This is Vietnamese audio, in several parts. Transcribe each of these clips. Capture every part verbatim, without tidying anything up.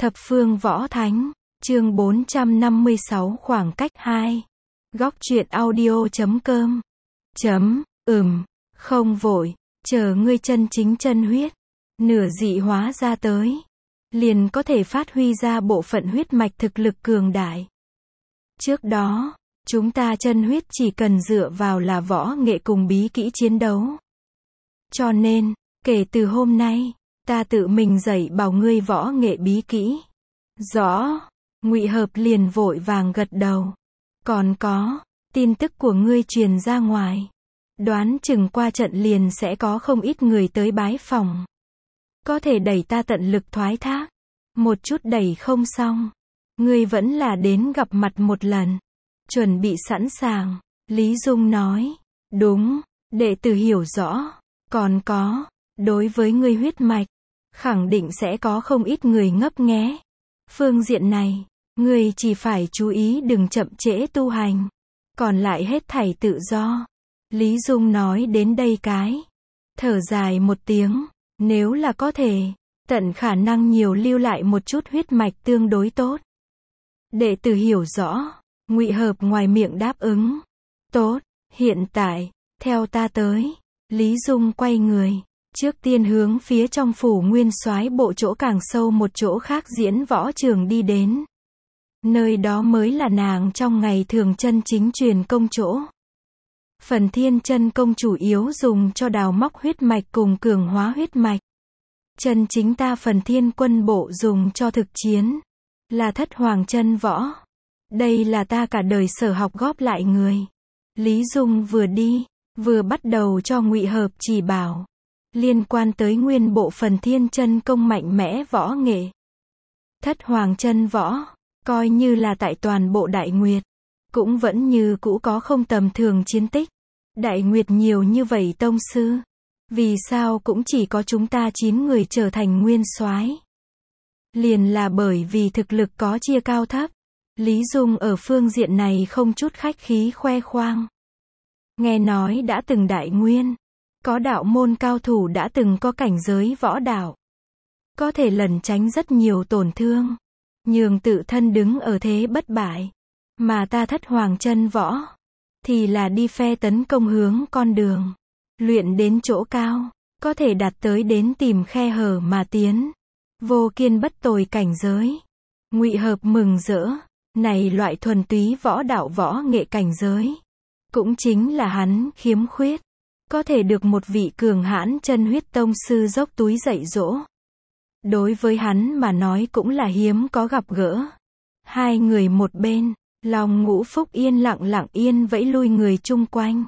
Thập phương võ thánh, chương bốn trăm năm mươi sáu khoảng cách hai. Góc truyện audio chấm com. Chấm, ừm, không vội, chờ ngươi chân chính chân huyết, nửa dị hóa ra tới, liền có thể phát huy ra bộ phận huyết mạch thực lực cường đại. Trước đó, chúng ta chân huyết chỉ cần dựa vào là võ nghệ cùng bí kỹ chiến đấu. Cho nên, kể từ hôm nay, ta tự mình dạy bảo ngươi võ nghệ bí kỹ. Rõ, Ngụy Hợp liền vội vàng gật đầu. Còn có, tin tức của ngươi truyền ra ngoài. Đoán chừng qua trận liền sẽ có không ít người tới bái phòng. Có thể đẩy ta tận lực thoái thác. Một chút đẩy không xong. Ngươi vẫn là đến gặp mặt một lần. Chuẩn bị sẵn sàng. Lý Dung nói. Đúng, đệ tử hiểu rõ. Còn có, đối với ngươi huyết mạch, khẳng định sẽ có không ít người ngấp nghé. Phương diện này, ngươi chỉ phải chú ý đừng chậm trễ tu hành. Còn lại hết thảy tự do. Lý Dung nói đến đây cái. Thở dài một tiếng. Nếu là có thể, tận khả năng nhiều lưu lại một chút huyết mạch tương đối tốt. Đệ tử hiểu rõ. Ngụy Hợp ngoài miệng đáp ứng. Tốt, hiện tại, theo ta tới. Lý Dung quay người. Trước tiên hướng phía trong phủ nguyên soái bộ chỗ càng sâu một chỗ khác diễn võ trường đi đến. Nơi đó mới là nàng trong ngày thường chân chính truyền công chỗ. Phần thiên chân công chủ yếu dùng cho đào móc huyết mạch cùng cường hóa huyết mạch. Chân chính ta phần thiên quân bộ dùng cho thực chiến. Là thất hoàng chân võ. Đây là ta cả đời sở học góp lại người. Lý Dung vừa đi, vừa bắt đầu cho Ngụy Hợp chỉ bảo. Liên quan tới nguyên bộ phần thiên chân công mạnh mẽ võ nghệ. Thất hoàng chân võ, coi như là tại toàn bộ Đại Nguyệt, cũng vẫn như cũ có không tầm thường chiến tích. Đại Nguyệt nhiều như vậy tông sư, vì sao cũng chỉ có chúng ta chín người trở thành nguyên soái? Liền là bởi vì thực lực có chia cao thấp. Lý Dung ở phương diện này không chút khách khí khoe khoang. Nghe nói đã từng Đại Nguyên, có đạo môn cao thủ đã từng có cảnh giới võ đạo. Có thể lẩn tránh rất nhiều tổn thương. Nhường tự thân đứng ở thế bất bại. Mà ta thất hoàng chân võ. Thì là đi phe tấn công hướng con đường. Luyện đến chỗ cao. Có thể đạt tới đến tìm khe hở mà tiến. Vô kiên bất tồi cảnh giới. Ngụy Hợp mừng rỡ. Này loại thuần túy võ đạo võ nghệ cảnh giới. Cũng chính là hắn khiếm khuyết. Có thể được một vị cường hãn chân huyết tông sư dốc túi dạy dỗ. Đối với hắn mà nói cũng là hiếm có gặp gỡ. Hai người một bên, lòng Ngũ Phúc yên lặng lặng yên vẫy lui người chung quanh.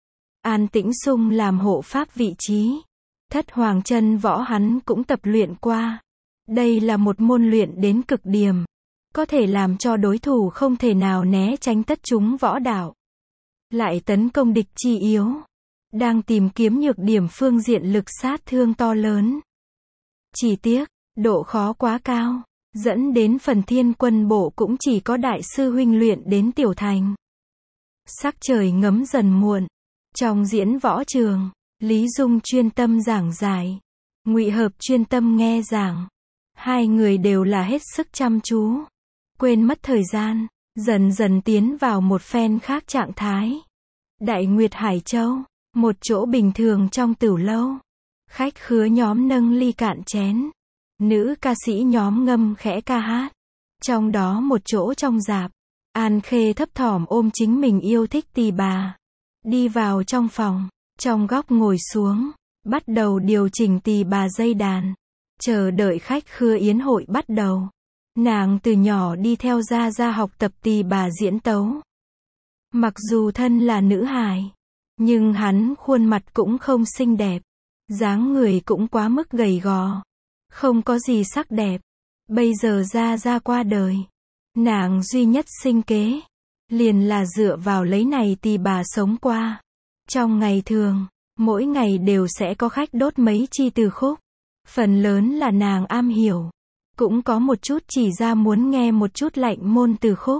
An Tĩnh Sung làm hộ pháp vị trí. Thất hoàng chân võ hắn cũng tập luyện qua. Đây là một môn luyện đến cực điểm. Có thể làm cho đối thủ không thể nào né tránh tất chúng võ đạo. Lại tấn công địch chi yếu. Đang tìm kiếm nhược điểm phương diện lực sát thương to lớn. Chỉ tiếc, độ khó quá cao, dẫn đến phần thiên quân bộ cũng chỉ có đại sư huynh luyện đến tiểu thành. Sắc trời ngấm dần muộn. Trong diễn võ trường, Lý Dung chuyên tâm giảng giải. Ngụy Hợp chuyên tâm nghe giảng. Hai người đều là hết sức chăm chú. Quên mất thời gian, dần dần tiến vào một phen khác trạng thái. Đại Nguyệt Hải Châu. Một chỗ bình thường trong tửu lâu. Khách khứa nhóm nâng ly cạn chén. Nữ ca sĩ nhóm ngâm khẽ ca hát. Trong đó một chỗ trong rạp. An Khê thấp thỏm ôm chính mình yêu thích tỳ bà. Đi vào trong phòng. Trong góc ngồi xuống. Bắt đầu điều chỉnh tỳ bà dây đàn. Chờ đợi khách khứa yến hội bắt đầu. Nàng từ nhỏ đi theo gia gia học tập tỳ bà diễn tấu. Mặc dù thân là nữ hài. Nhưng hắn khuôn mặt cũng không xinh đẹp. Dáng người cũng quá mức gầy gò. Không có gì sắc đẹp. Bây giờ ra ra qua đời. Nàng duy nhất sinh kế. Liền là dựa vào lấy này tỳ bà sống qua. Trong ngày thường, mỗi ngày đều sẽ có khách đốt mấy chi từ khúc. Phần lớn là nàng am hiểu. Cũng có một chút chỉ ra muốn nghe một chút lạnh môn từ khúc.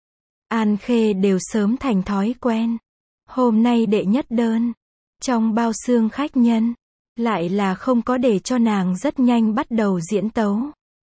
An Khê đều sớm thành thói quen. Hôm nay đệ nhất đơn, trong bao xương khách nhân, lại là không có để cho nàng rất nhanh bắt đầu diễn tấu.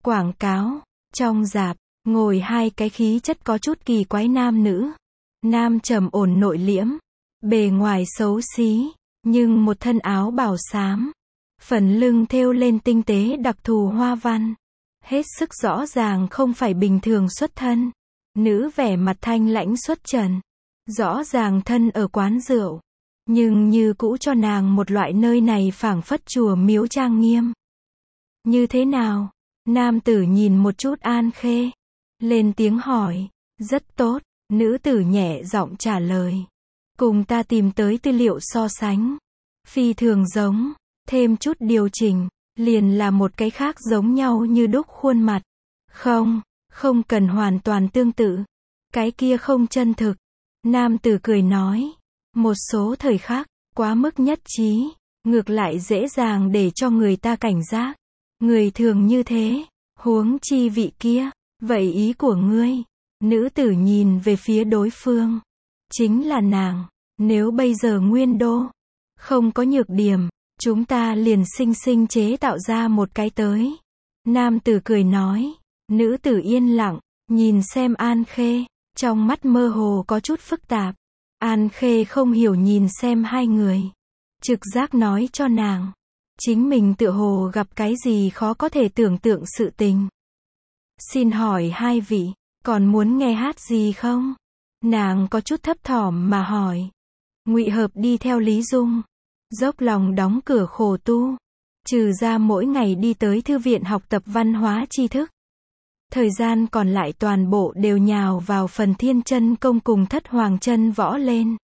Quảng cáo. Trong rạp, ngồi hai cái khí chất có chút kỳ quái nam nữ. Nam trầm ổn nội liễm, bề ngoài xấu xí, nhưng một thân áo bào xám. Phần lưng thêu lên tinh tế đặc thù hoa văn. Hết sức rõ ràng không phải bình thường xuất thân. Nữ vẻ mặt thanh lãnh xuất trần. Rõ ràng thân ở quán rượu. Nhưng như cũ cho nàng một loại nơi này phảng phất chùa miếu trang nghiêm. Như thế nào? Nam tử nhìn một chút An Khê. Lên tiếng hỏi. Rất tốt. Nữ tử nhẹ giọng trả lời. Cùng ta tìm tới tư liệu so sánh. Phi thường giống. Thêm chút điều chỉnh. Liền là một cái khác giống nhau như đúc khuôn mặt. Không, không cần hoàn toàn tương tự. Cái kia không chân thực. Nam tử cười nói. Một số thời khắc, quá mức nhất trí. Ngược lại dễ dàng để cho người ta cảnh giác. Người thường như thế. Huống chi vị kia. Vậy ý của ngươi. Nữ tử nhìn về phía đối phương. Chính là nàng. Nếu bây giờ Nguyên Đô không có nhược điểm, chúng ta liền sinh sinh chế tạo ra một cái tới. Nam tử cười nói. Nữ tử yên lặng, nhìn xem An Khê. Trong mắt mơ hồ có chút phức tạp. An Khê không hiểu nhìn xem hai người. Trực giác nói cho nàng. Chính mình tựa hồ gặp cái gì khó có thể tưởng tượng sự tình. Xin hỏi hai vị, còn muốn nghe hát gì không? Nàng có chút thấp thỏm mà hỏi. Ngụy Hợp đi theo Lý Dung. Dốc lòng đóng cửa khổ tu. Trừ ra mỗi ngày đi tới thư viện học tập văn hóa tri thức. Thời gian còn lại toàn bộ đều nhào vào phần thiên chân công cùng thất hoàng chân võ lên.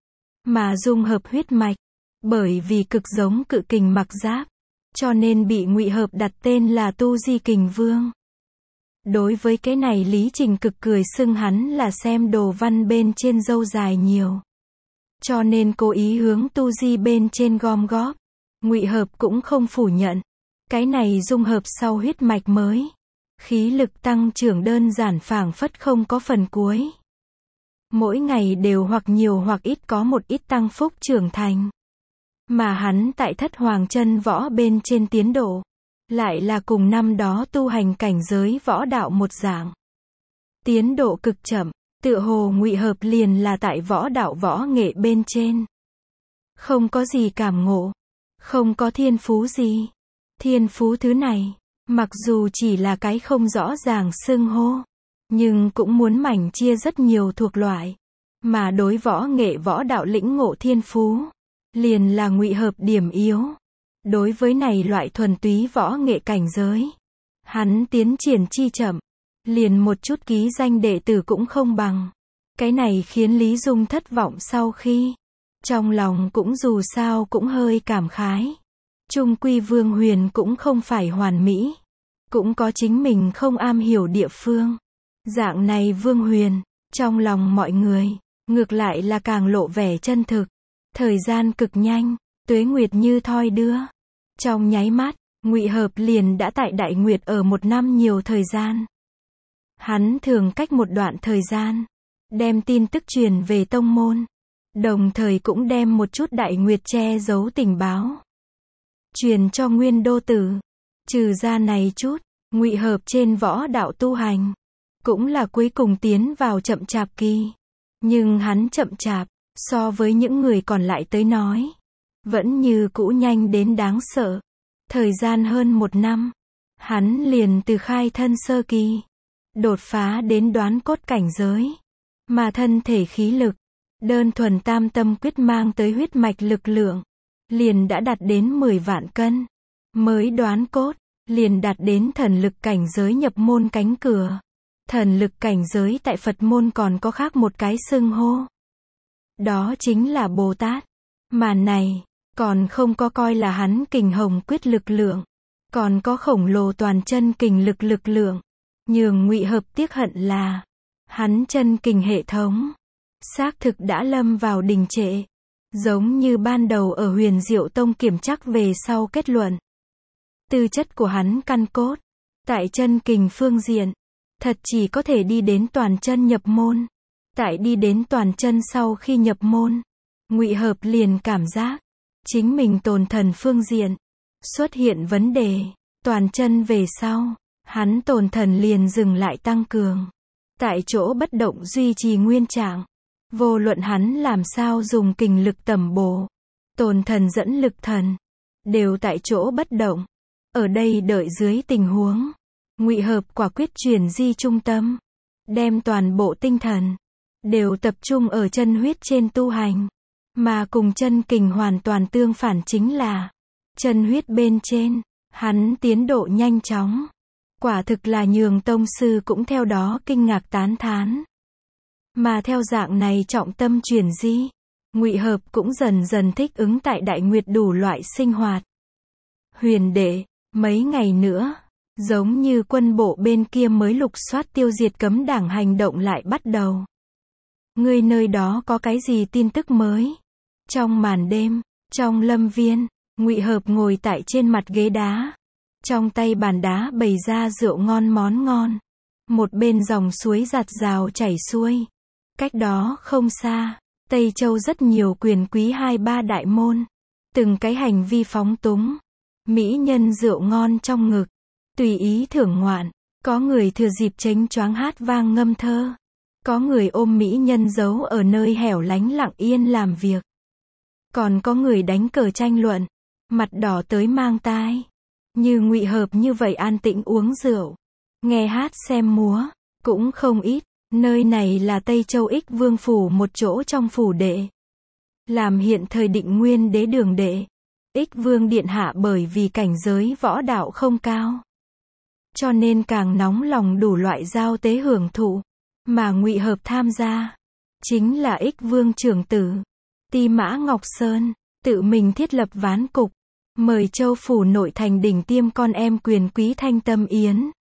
Mà Dung Hợp huyết mạch. Bởi vì cực giống cự kình mặc giáp. Cho nên bị Ngụy Hợp đặt tên là Tu Di Kình Vương. Đối với cái này Lý Trình cực cười xưng hắn là xem đồ văn bên trên râu dài nhiều. Cho nên cố ý hướng Tu Di bên trên gom góp. Ngụy Hợp cũng không phủ nhận. Cái này dung hợp sau huyết mạch mới. Khí lực tăng trưởng đơn giản phảng phất không có phần cuối. Mỗi ngày đều hoặc nhiều hoặc ít có một ít tăng phúc trưởng thành. Mà hắn tại thất hoàng chân võ bên trên tiến độ. Lại là cùng năm đó tu hành cảnh giới võ đạo một dạng. Tiến độ cực chậm, tựa hồ Ngụy Hợp liền là tại võ đạo võ nghệ bên trên. Không có gì cảm ngộ, không có thiên phú gì. Thiên phú thứ này, mặc dù chỉ là cái không rõ ràng xưng hô, nhưng cũng muốn mảnh chia rất nhiều thuộc loại. Mà đối võ nghệ võ đạo lĩnh ngộ thiên phú, liền là Ngụy Hợp điểm yếu. Đối với này loại thuần túy võ nghệ cảnh giới, hắn tiến triển chi chậm, liền một chút ký danh đệ tử cũng không bằng. Cái này khiến Lý Dung thất vọng sau khi, trong lòng cũng dù sao cũng hơi cảm khái. Chung quy Vương Huyền cũng không phải hoàn mỹ, cũng có chính mình không am hiểu địa phương. Dạng này Vương Huyền, trong lòng mọi người, ngược lại là càng lộ vẻ chân thực. Thời gian cực nhanh, tuế nguyệt như thoi đưa. Trong nháy mắt, Ngụy Hợp liền đã tại Đại Nguyệt ở một năm nhiều thời gian. Hắn thường cách một đoạn thời gian, đem tin tức truyền về tông môn. Đồng thời cũng đem một chút Đại Nguyệt che giấu tình báo. Truyền cho Nguyên Đô Tử. Trừ ra này chút, Ngụy Hợp trên võ đạo tu hành. Cũng là cuối cùng tiến vào chậm chạp kỳ. Nhưng hắn chậm chạp, so với những người còn lại tới nói. Vẫn như cũ nhanh đến đáng sợ. Thời gian hơn một năm. Hắn liền từ khai thân sơ kỳ. Đột phá đến đoán cốt cảnh giới. Mà thân thể khí lực. Đơn thuần tam tâm quyết mang tới huyết mạch lực lượng. Liền đã đạt đến mười vạn cân. Mới đoán cốt. Liền đạt đến thần lực cảnh giới nhập môn cánh cửa. Thần lực cảnh giới tại Phật môn còn có khác một cái xưng hô. Đó chính là Bồ Tát. Mà này, còn không có coi là hắn kình hồng quyết lực lượng. Còn có khổng lồ toàn chân kình lực lực lượng. Nhường Ngụy Hợp tiếc hận là, hắn chân kình hệ thống, xác thực đã lâm vào đình trệ. Giống như ban đầu ở Huyền Diệu Tông kiểm chắc về sau kết luận. Tư chất của hắn căn cốt, tại chân kình phương diện, thật chỉ có thể đi đến toàn chân nhập môn. Tại đi đến toàn chân sau khi nhập môn, Ngụy Hợp liền cảm giác, chính mình tồn thần phương diện, xuất hiện vấn đề. Toàn chân về sau, hắn tồn thần liền dừng lại tăng cường. Tại chỗ bất động duy trì nguyên trạng. Vô luận hắn làm sao dùng kình lực tẩm bổ, tồn thần dẫn lực thần, đều tại chỗ bất động. Ở đây đợi dưới tình huống, Ngụy Hợp quả quyết chuyển di trung tâm, đem toàn bộ tinh thần đều tập trung ở chân huyết trên tu hành, mà cùng chân kình hoàn toàn tương phản chính là chân huyết bên trên, hắn tiến độ nhanh chóng, quả thực là nhường tông sư cũng theo đó kinh ngạc tán thán. Mà theo dạng này trọng tâm chuyển di, Ngụy Hợp cũng dần dần thích ứng tại Đại Nguyệt đủ loại sinh hoạt. Huyền đệ, mấy ngày nữa, giống như quân bộ bên kia mới lục soát tiêu diệt cấm đảng hành động lại bắt đầu. Ngươi nơi đó có cái gì tin tức mới? Trong màn đêm, trong lâm viên, Ngụy Hợp ngồi tại trên mặt ghế đá. Trong tay bàn đá bày ra rượu ngon món ngon. Một bên dòng suối giạt rào chảy xuôi. Cách đó không xa, Tây Châu rất nhiều quyền quý hai ba đại môn. Từng cái hành vi phóng túng. Mỹ nhân rượu ngon trong ngực. Tùy ý thưởng ngoạn. Có người thừa dịp chánh choáng hát vang ngâm thơ. Có người ôm mỹ nhân giấu ở nơi hẻo lánh lặng yên làm việc. Còn có người đánh cờ tranh luận. Mặt đỏ tới mang tai. Như Ngụy Hợp như vậy an tĩnh uống rượu. Nghe hát xem múa. Cũng không ít. Nơi này là Tây Châu Ích Vương Phủ, một chỗ trong phủ đệ. Làm hiện thời Định Nguyên Đế đường đệ. Ích Vương Điện Hạ bởi vì cảnh giới võ đạo không cao, cho nên càng nóng lòng đủ loại giao tế hưởng thụ. Mà Ngụy Hợp tham gia, chính là Ích Vương trưởng tử, Ti Mã Ngọc Sơn, tự mình thiết lập ván cục, mời Châu Phủ nội thành đỉnh tiêm con em quyền quý thanh tâm yến.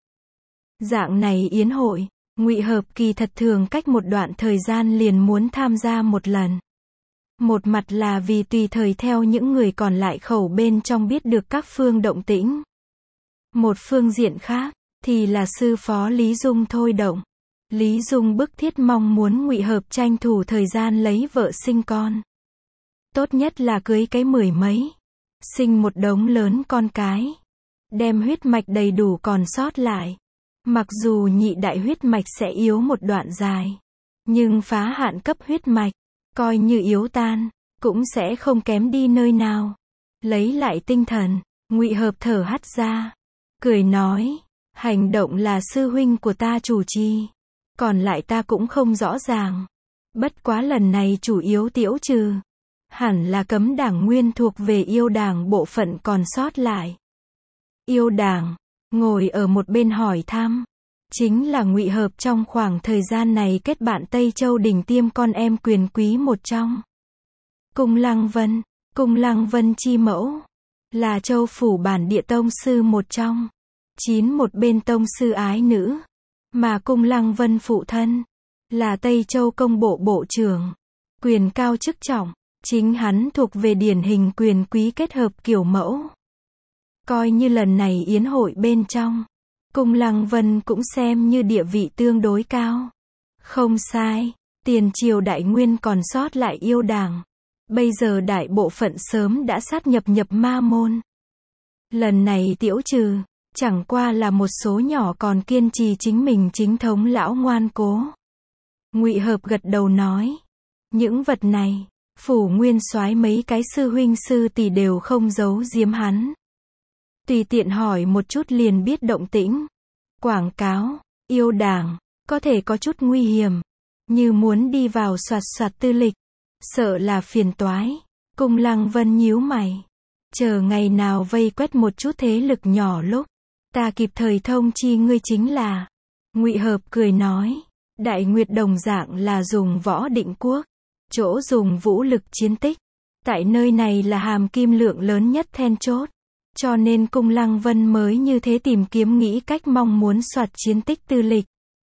Dạng này yến hội, Ngụy Hợp kỳ thật thường cách một đoạn thời gian liền muốn tham gia một lần. Một mặt là vì tùy thời theo những người còn lại khẩu bên trong biết được các phương động tĩnh. Một phương diện khác, thì là sư phó Lý Dung thôi động. Lý Dung bức thiết mong muốn Ngụy Hợp tranh thủ thời gian lấy vợ sinh con. Tốt nhất là cưới cái mười mấy. Sinh một đống lớn con cái. Đem huyết mạch đầy đủ còn sót lại. Mặc dù nhị đại huyết mạch sẽ yếu một đoạn dài. Nhưng phá hạn cấp huyết mạch, coi như yếu tan, cũng sẽ không kém đi nơi nào. Lấy lại tinh thần, Ngụy Hợp thở hắt ra. Cười nói, hành động là sư huynh của ta chủ trì. Còn lại ta cũng không rõ ràng. Bất quá lần này chủ yếu tiễu trừ. Hẳn là cấm đảng nguyên thuộc về yêu đảng bộ phận còn sót lại. Yêu đảng, ngồi ở một bên hỏi thăm. Chính là Ngụy Hợp trong khoảng thời gian này kết bạn Tây Châu đỉnh tiêm con em quyền quý một trong. Cung Lăng Vân, Cung Lăng Vân chi mẫu. Là Châu Phủ bản địa tông sư một trong. Chín một bên tông sư ái nữ. Mà Cung Lăng Vân phụ thân. Là Tây Châu công bộ bộ trưởng. Quyền cao chức trọng. Chính hắn thuộc về điển hình quyền quý kết hợp kiểu mẫu. Coi như lần này yến hội bên trong. Cung Lăng Vân cũng xem như địa vị tương đối cao. Không sai, tiền triều đại nguyên còn sót lại yêu đảng. Bây giờ đại bộ phận sớm đã sát nhập nhập ma môn. Lần này tiễu trừ, chẳng qua là một số nhỏ còn kiên trì chính mình chính thống lão ngoan cố. Ngụy Hợp gật đầu nói. Những vật này, phủ nguyên soái mấy cái sư huynh sư tỷ đều không giấu giếm hắn. Tùy tiện hỏi một chút liền biết động tĩnh. Quảng cáo, yêu đảng, có thể có chút nguy hiểm. Như muốn đi vào soạt soạt tư lịch. Sợ là phiền toái. Cung Lăng Vân nhíu mày. Chờ ngày nào vây quét một chút thế lực nhỏ lúc. Ta kịp thời thông chi ngươi chính là. Ngụy Hợp cười nói. Đại Nguyệt đồng dạng là dùng võ định quốc. Chỗ dùng vũ lực chiến tích. Tại nơi này là hàm kim lượng lớn nhất then chốt. Cho nên Cung Lăng Vân mới như thế tìm kiếm nghĩ cách mong muốn soạt chiến tích tư lịch.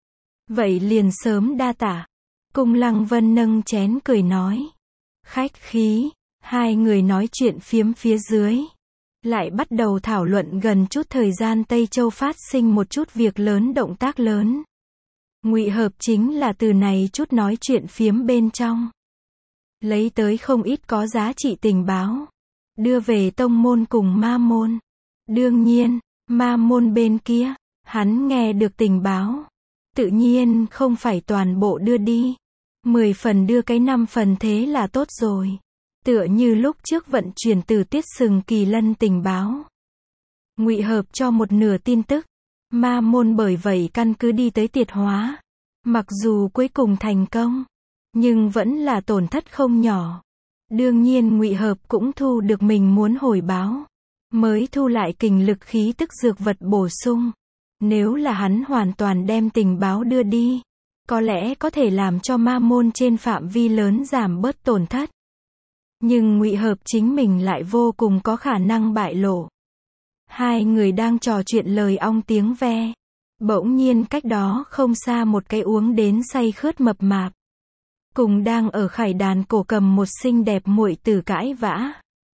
Vậy liền sớm đa tả. Cung Lăng Vân nâng chén cười nói. Khách khí, hai người nói chuyện phiếm phía dưới. Lại bắt đầu thảo luận gần chút thời gian Tây Châu phát sinh một chút việc lớn động tác lớn. Ngụy Hợp chính là từ này chút nói chuyện phiếm bên trong. Lấy tới không ít có giá trị tình báo. Đưa về tông môn cùng ma môn. Đương nhiên, ma môn bên kia, Hắn nghe được tình báo. Tự nhiên không phải toàn bộ đưa đi. Mười phần đưa cái năm phần thế là tốt rồi. Tựa như lúc trước vận chuyển từ Tiết Sừng Kỳ Lân tình báo. Ngụy Hợp cho một nửa tin tức. Ma môn bởi vậy căn cứ đi tới Tiệt Hóa. Mặc dù cuối cùng thành công, nhưng vẫn là tổn thất không nhỏ. Đương nhiên Ngụy Hợp cũng thu được mình muốn hồi báo. Mới thu lại kình lực khí tức dược vật bổ sung. Nếu là hắn hoàn toàn đem tình báo đưa đi, có lẽ có thể làm cho ma môn trên phạm vi lớn giảm bớt tổn thất. Nhưng Ngụy Hợp chính mình lại vô cùng có khả năng bại lộ. Hai người đang trò chuyện lời ong tiếng ve. Bỗng nhiên cách đó không xa một cái uống đến say khướt mập mạp. Cùng đang ở khải đàn cổ cầm một xinh đẹp muội tử cãi vã.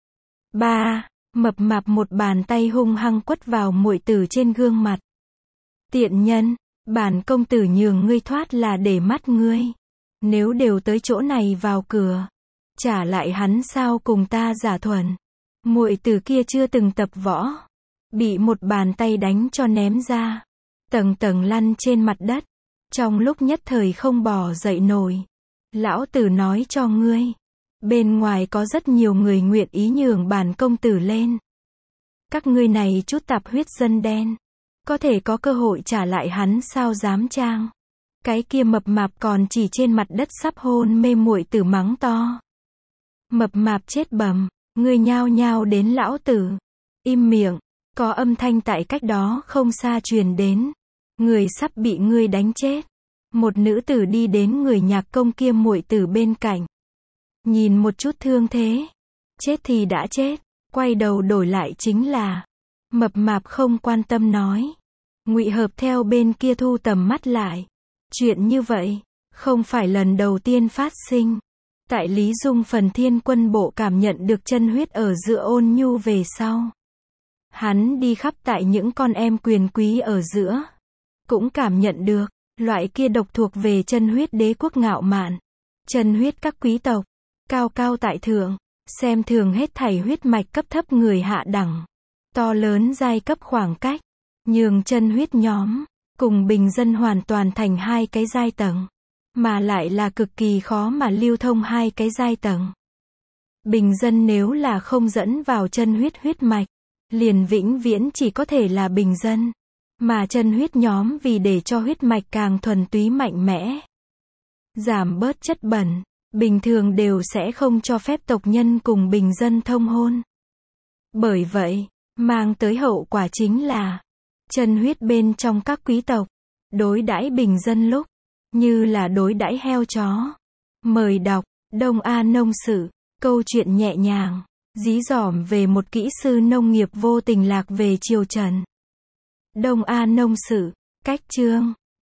Ba, mập mạp một bàn tay hung hăng quất vào muội tử trên gương mặt. Tiện nhân, bản công tử nhường ngươi thoát là để mắt ngươi. Nếu đều tới chỗ này vào cửa, trả lại hắn sao cùng ta giả thuần. Muội tử kia chưa từng tập võ, bị một bàn tay đánh cho ném ra, tầng tầng lăn trên mặt đất, trong lúc nhất thời không bò dậy nổi. Lão tử nói cho ngươi, bên ngoài có rất nhiều người nguyện ý nhường bản công tử lên. Các ngươi này chút tạp huyết dân đen, có thể có cơ hội trả lại hắn sao dám trang. Cái kia mập mạp còn chỉ trên mặt đất sắp hôn mê muội tử mắng to. Mập mạp chết bầm, ngươi nhao nhao đến lão tử. Im miệng, có âm thanh tại cách đó không xa truyền đến. Người sắp bị ngươi đánh chết. Một nữ tử đi đến người nhạc công kia muội tử bên cạnh. Nhìn một chút thương thế. Chết thì đã chết, quay đầu đổi lại chính là. Mập mạp không quan tâm nói. Ngụy Hợp theo bên kia thu tầm mắt lại. Chuyện như vậy, không phải lần đầu tiên phát sinh. Tại Lý Dung phần Thiên Quân bộ cảm nhận được chân huyết ở giữa Ôn Nhu về sau. Hắn đi khắp tại những con em quyền quý ở giữa. Cũng cảm nhận được, loại kia độc thuộc về chân huyết đế quốc ngạo mạn. Chân huyết các quý tộc, cao cao tại thượng, xem thường hết thảy huyết mạch cấp thấp người hạ đẳng. To lớn giai cấp khoảng cách, nhường chân huyết nhóm, cùng bình dân hoàn toàn thành hai cái giai tầng. Mà lại là cực kỳ khó mà lưu thông hai cái giai tầng. Bình dân nếu là không dẫn vào chân huyết huyết mạch, liền vĩnh viễn chỉ có thể là bình dân. Mà chân huyết nhóm vì để cho huyết mạch càng thuần túy mạnh mẽ, giảm bớt chất bẩn, bình thường đều sẽ không cho phép tộc nhân cùng bình dân thông hôn. Bởi vậy, mang tới hậu quả chính là, chân huyết bên trong các quý tộc, đối đãi bình dân lúc, như là đối đãi heo chó. Mời đọc, Đông A Nông Sự, câu chuyện nhẹ nhàng, dí dỏm về một kỹ sư nông nghiệp vô tình lạc về triều Trần. Đông A Nông Sự, cách chương.